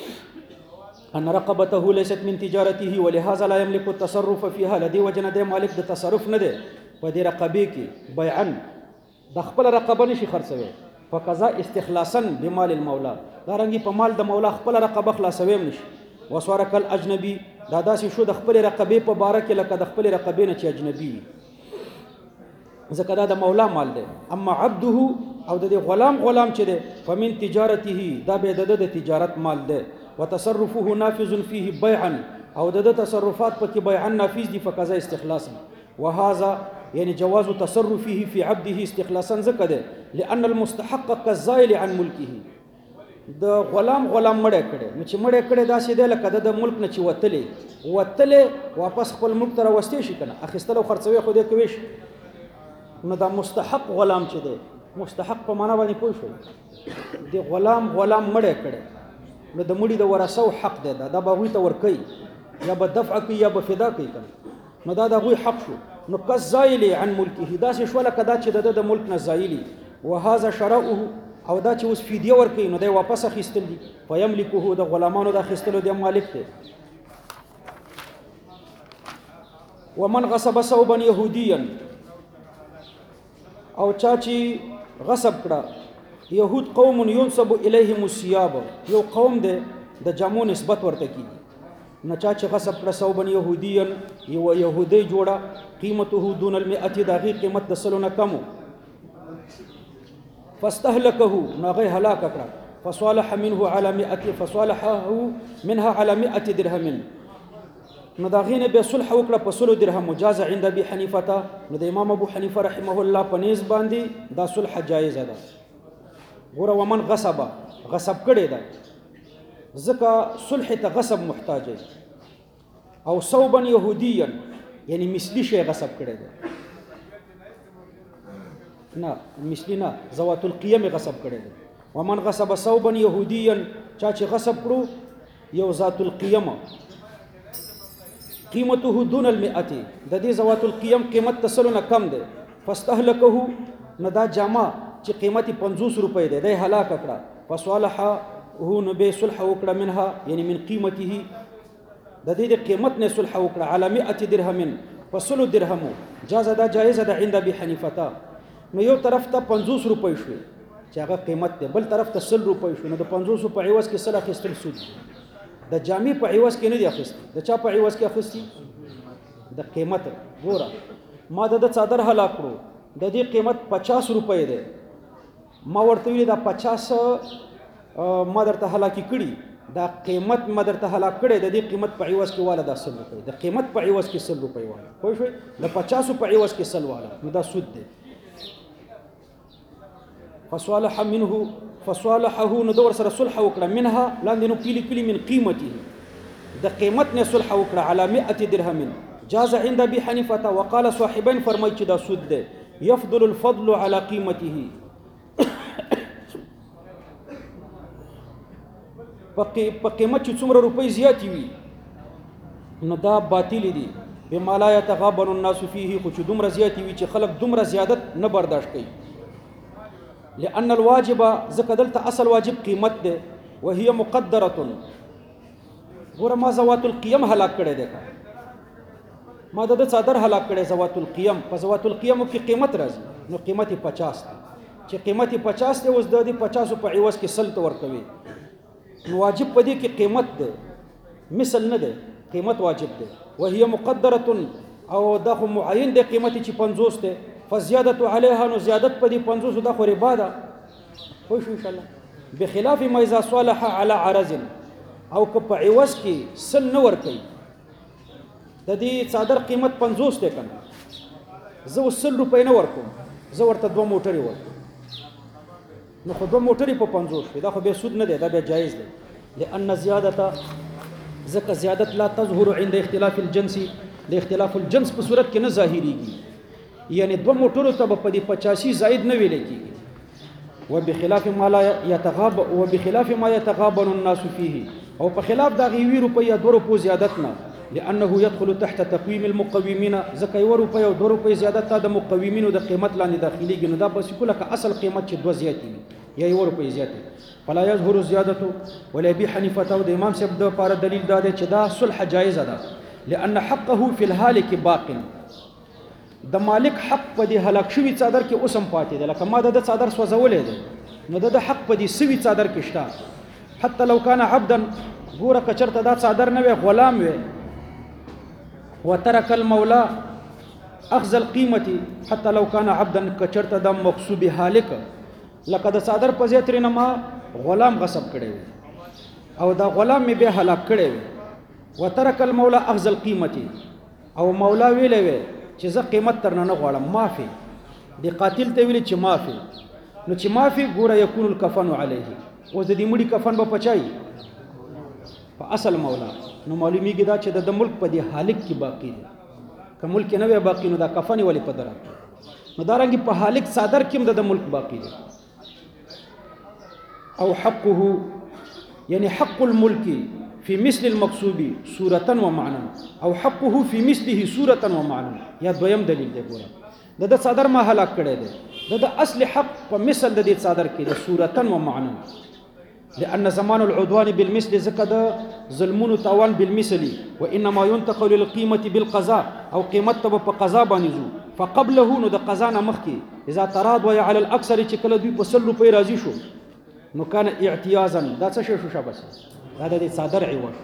ان رقبته ليست من تجارته ولهذا لا يملك التصرف فيها لدي وجنه د مالک د تصرف نه ده په دې رقبه کې بيعا د خپل رقبه نشي خرڅوي فقضا استخلاصا بمال المولى دا رنګي په مال د مولا خپل رقبه خلاصوي نشي وسوارک الاجنبي دا داسې شو د خپل رقبه په باره کې لکه د خپل رقبه نه چې اجنبي ځکه دا د مولا مال دی اما عبده او د غلام چې دی فمن تجارته دا به د تجارت مال دی وتصرفه نافذ فيه بيعا او د تصرفات پکې بيعا نافذ دي فقضا استخلاصا وهذا يعني جواز تصرفه في عبده استخلاصا ذکر ده لان المستحق كالزائل عن ملكه د غلام مړ کړي نو چې مړ کړي دا سي ده لکه د ملک نه چې وتلې واپس خپل ملک ته راوستي شي کنه اخیستل او خرڅوي خو دې کوي نو دا مستحق غلام چې ده مستحق په معنا باندې پوه شو د غلام مړ کړي نو د مړي د ورثو حق دی دا به هغوی ته ورکوي یا به دفع کوي یا به فدا کوي نو دا د هغوی حق شو نو کالزائل عن ملکه داسې شوله که دا چې د ملک نه زایلي وهذا شرعه او دا چې اوس فدیه ورکوي نو دی واپس اخیستل دي فیملکه د غلامانو د اخیستلو دی مالک دی ومن غصب ثوبا یهودیا او چا چې غصب کړه یهود قوم ينسب الیهم الثياب یو قوم دی د جامو نسبت ورته کیږي نو چا چې غصب کړه ثوبا یهودیا یو یهودی جوړه قیمته دون المئه د هغې قیمت د سلو نه کم فاستهلكه ناغي هلاك کړه فصالح منه على 100 فصالحه منها على 100 درهم نو دا غینه به صلح وکړه په 100 درهم مجاز عند ابي حنیفه نو د امام ابو حنیفه رحمه الله په نيز باندې دا صلح جایز ده ګوره ومن غصب کړي ده ځکه صلح ته غصب محتاج او ثوبا يهوديا یعنی مثلی شی غصب کړي ده نه مثلی نه ذوات القيم غصب کړي ده ومن غصب ثوبا يهوديا چا چې غصب کړو یو ذات القيم قیمته دون المئه د دې ذوات القيم قیمت تسلو نه کم ده فاستهلكه نه دا جامه چې قیمتي 50 روپۍ ده د هلاک کړه فصالح هو نو به صلح وکړه منها یعنی من قیمته د دې قیمت نه صلح وکړه على 100 درهم فصل درهم جاز دا جایز ده عند ابي حنیفه نو یو طرف ته 50 روپۍ شو چې هغه قیمت ده بل طرف ته 100 روپۍ شو نو د 500 په عوض کې سل اخیستل سود د جامع په عوض کې نه دی اخیستی د چا په عوض کې اخیستی د قیمت ګوره ما د څادر هلاک کړو د دې قیمت 50 روپۍ ده ما ورته ویل دا 50 ما درته هلاکی کړي دا قیمت ما درته هلاک کړي د دې قیمت په عوض کې والا د 100 روپۍ د قیمت په عوض کې 100 روپۍ والا خو شوي د 50 په عوض کې 100 والا نو دا سود دی فصالح منه فصالحه نو دور سره صلح وکړه منها لاندې نو کلی من قیمته د قیمت نه صلح وکړه على 100 درهم جاز عند ابي حنیفه وقال صاحبين فرمای چې دا سود دی يفضل الفضل على قيمته په قیمت چې څومره روپۍ زیاتې وي نو دا باطل دي بما لا يتغابن الناس فيه خو چې دومره زیاتې وي چې خلک دومره زیادت نه برداشت کوي لأن الواجب ذکر دلته اصل واجب قیمت ده وهي مقدره ګوره ما ذوات القيم هلاک کړي ده ما د څادر هلاک کړي ذوات القيم په ذوات القيم کې قیمت راځي نو قیمت 50 ده چې قیمت 50 ده اوس د 50 په عوض کې سل ته ورکوي نو واجب پدې کې قیمت ده مثل نه ده قیمت واجب ده وهي مقدره او دا خو معین ده قیمت چې 50 ده فزياده عليها نو زیادت پدې 50 دا خو ربا ده خو شو ان شاء الله بخلاف ما اذا صالح على عرض او که په عوض کې سل نه ور کوي د دې څادر قیمت 50 ده کنه زه 100 روپۍ نه ورکوم زه ورته 2 موټرې ورکوم نو خو 2 موټرې په 50 دا خو به سود نه دی دا به جایز دی لأن زیادته ځکه زیادت لا تظهر عند اختلاف الجنس د اختلاف الجنس په صورت کې نه ظاهریږي یعنی 2 موټرو ته په دې 85 زائد نه ویل کېږي وبخلاف ما لا يتغاب وبخلاف ما يتغابن الناس فيه او په خلاف دا غوي روپیا 2 روپو زیادت نه لانه يدخل تحت تقويم المقومين زکه 1 روپیا او 2 روپیا زیادت ته د مقومینو د قیمت لاندې داخليږي نو دا بس کله که اصل قیمت چې 2 زیاتې یا 1 روپیا زیاتې فلا يظهر زيادته ولا ابي حنيفه او د امام صاحب د لپاره دلیل دا دی چې دا صلح جائز ده لان حقه في الهالك باق د مالک حق په دې هلاک شوی څادر کې اوسم پاتې دی لکه ما د څادر سوځولې ده نو د حق په دې سوي څادر کې شته حتی لو كان عبدا ګوره کچرته دا څادر نه وي غلام وي وترك المولى اخذ القيمه حتى لو كان عبدا کچرته د مقصوب هالک لکه د څادر په ځای ترې نه ما غلام غصب کړی او دا غلام می به هلاک کړی وترك المولى اخذ القيمه او مولا ویلې وي چې زه قیمت تر نه غواړم معافي دی قاتل ته ویل چې معافي نو چې معافي ګوره یکون الکفن علیه اوس د دې مړي کفن به پچای په اصل مولا نو معلومیږي دا چې د ملک په دې حالک کې باقی دی که ملک نه وي باقی نو دا کفن ولی په درات نو دا رنګ په حالک صادر کې د ملک باقی دی او حقه یعنی حق الملک فی مثل المقصوب صورتا و معنا او حقه فی مثله صورتا و معنا. یا دویم دلیل دی ګوره د څادر ما هلاک کړی دی د اصل حق په مثل د دې څادر کې د صورتا و معنا. لأن زمان العدوان بالمثل زکد ظلمون تاوان بالمثل وانما ينتقل للقيمه بالقضاء او قیمت ته په قضا باندې زو فقبله نو د قضا نه مخکې اذا تراضوا على الاكثر چې کله دوی په 100 روپۍ راضي شو نو کان اعتیازا دا څه شو شابس دا د صادر عوض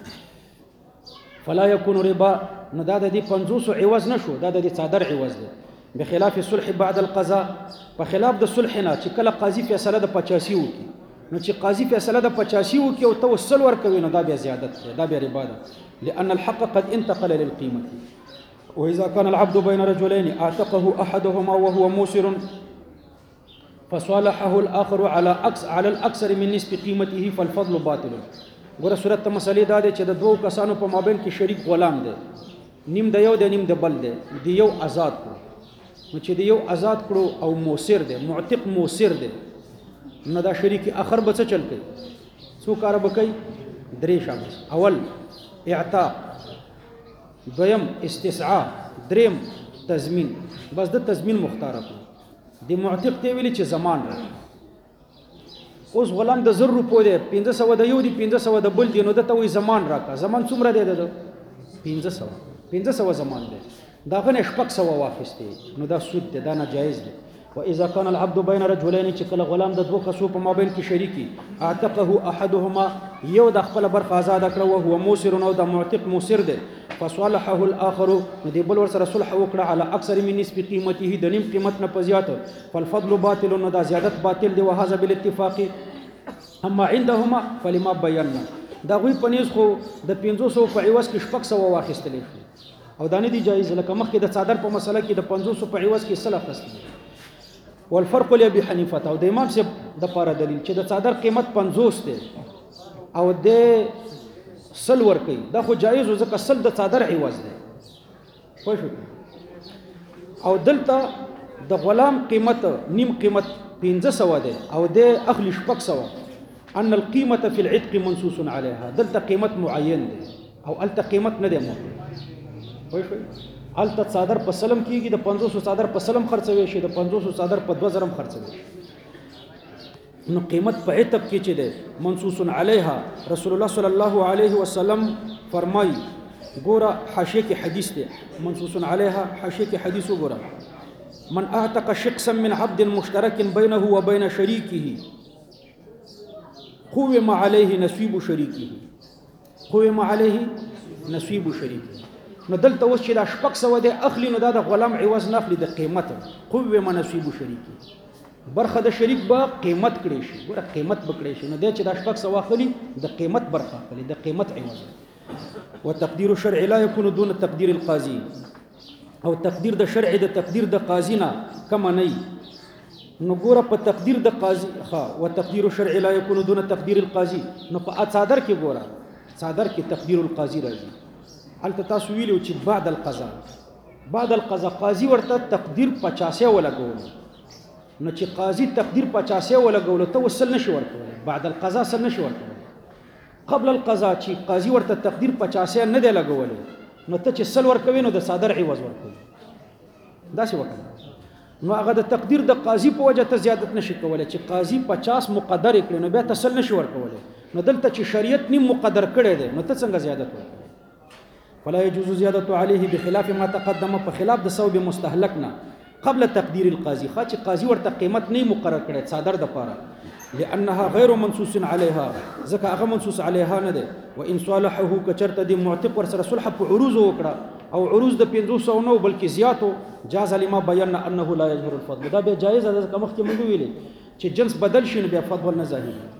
فلا يكون ربا نو دا د 50 عوض نشو دا د صادر عوض دی بخلاف الصلح بعد القضاء په خلاف د صلح نه چې کله قاضي فیصله د 85 وکي نو چې قاضي فیصله د 85 وکي او توسل ورکوي نو دا بیا زیادت دی دا بیا ربا ده لأن الحق قد انتقل للقيمه وإذا كان العبد بين رجلين اعتقه احدهما وهو موسر فصالحه الاخر على الاكثر من نسب قيمته فالفضل باطل. ګوره صورت ته مسلې دا دی چې د دوو کسانو په مابین کې شریک غلام دی نیم د یو دی نیم د بل دی یو آزاد کړو نو چې د یو آزاد کړو او موسر دی معتق موسر دی نو دا شریک اخر به څه چل کوي څو کار به کوي درې شامل اول اعتاق دویم استسعاء دریم تضمین بس د تضمین مختار کړو د معتق ته ویلي چې زمان را اوس غلام د 100 روپو دی 1500 د یو دی 1500 د بل دی نو دته وي زمان راکا زمان څومره دی د 1500 زمان دی دا غنه شپک سو واخستې نو دا سود دی دا ناجایز دی. واذا كان العبد بين رجلين چې کله غلام د دوه کسو په مابین کې شریکی اعتقه احدهما یو د خپل برخه آزاد کړو او هو موسر نو د معتق موسر دی فصالحه الاخر نو دی بل ور سره صلح وکړه على اکثر من نسب قیمته د نیم قیمت نه پزیات فالفضل باطل نو دا زیادت باطل دی وهذا بالاتفاق. اما عندهما فلما بينا دا غوی پنيز خو د 500 په عوض کې شپک سو واخستلی او دا نه دی جایز لکه مخکې د صادر په مسله کې د 500 په عوض کې صلح خستلی. والفرق لابي حنيفه او د امام صاحب د پاره دلیل چې د صادر قیمت 50 دی او د سل ور کوي دا خو جایز ځکه سل د صادر عوض دی خو شو او دلته د غلام قیمت نیم قیمت 1500 دی او د اخلی شپک سو ان القيمه في العتق منصوص عليها دلته قیمت معین دی او الته قیمت نه دی مو خو شو الته صادر په سلم کیږي د 500 صادر په سلم خرڅوي شي د 500 صادر په 2000 خرڅوي نو قیمت په عتق کې چي ده منصوص علیها رسول الله صلی الله علیه وسلم فرمای ګوره حاشیه کې حدیث ده منصوص علیها حاشیه کې حدیث وګوره من اعتق شخصا من عبد مشترك بينه وبين شريكه قوم عليه نصيب شريكه قوم عليه نصيب شريكه نو دلته اوس چې دا شپک سو دی اخلي نو دا د غلام عوض نه اخلي د قیمت قوه منصیب شریکی برخه د شریک به قیمت کړي شي ګوره قیمت بکړي شي نو د چې دا شپک سو اخلي د قیمت برخه اخلي د قیمت عوض. وتقدير الشرع لا يكون دون تقدير القاضي او تقدیر د شرع د تقدیر د قاضي نه کم نه نو ګوره په تقدیر د قاضي ها وتقدير الشرع لا يكون دون تقدير القاضي نو په صادر کې ګوره صادر کې تقدیر القاضي راځي الته تاسو ویلو چې بعد القضاء قاضي ورته تقدیر 50 ولګول نو چې قاضي تقدیر 50 ولګول ته وصل نشي ورکول بعد القضاء سر نشي ورکول قبل القضاء چې قاضي ورته تقدیر 50 نه دی لګول نو ته چې سل ورکوي نو د صادر عوض ورکوي دا څه وکړه نو هغه د تقدیر د قاضي په وجه ته زیادت نشي کولای چې قاضي 50 مقدر کړي نو بیا تسل نشي ورکول نو دلته چې شریعت نیم مقدر کړي دی نو ته څنګه زیادت ورکوي فلا يجوز زيادة عليه بخلاف ما تقدم بخلاف د سبب مستهلكنا قبل تقدير القاضي خاص قاضي ورته قیمت نه مقرر کړي صادر د پاره لانها غیر منصوص عليها ځکه هغه منصوص عليها نه ده وان صالحه کچرته د معتق ور سره صلح په عروض وکړه او عروض د 500 نو بلکې زیاتو جاز لما بیان انه لا يظهر الفضل دا به جایز ده ځکه مخکې موږ ویلي چې جنس بدل شي نو بیا فضل نه ظاهري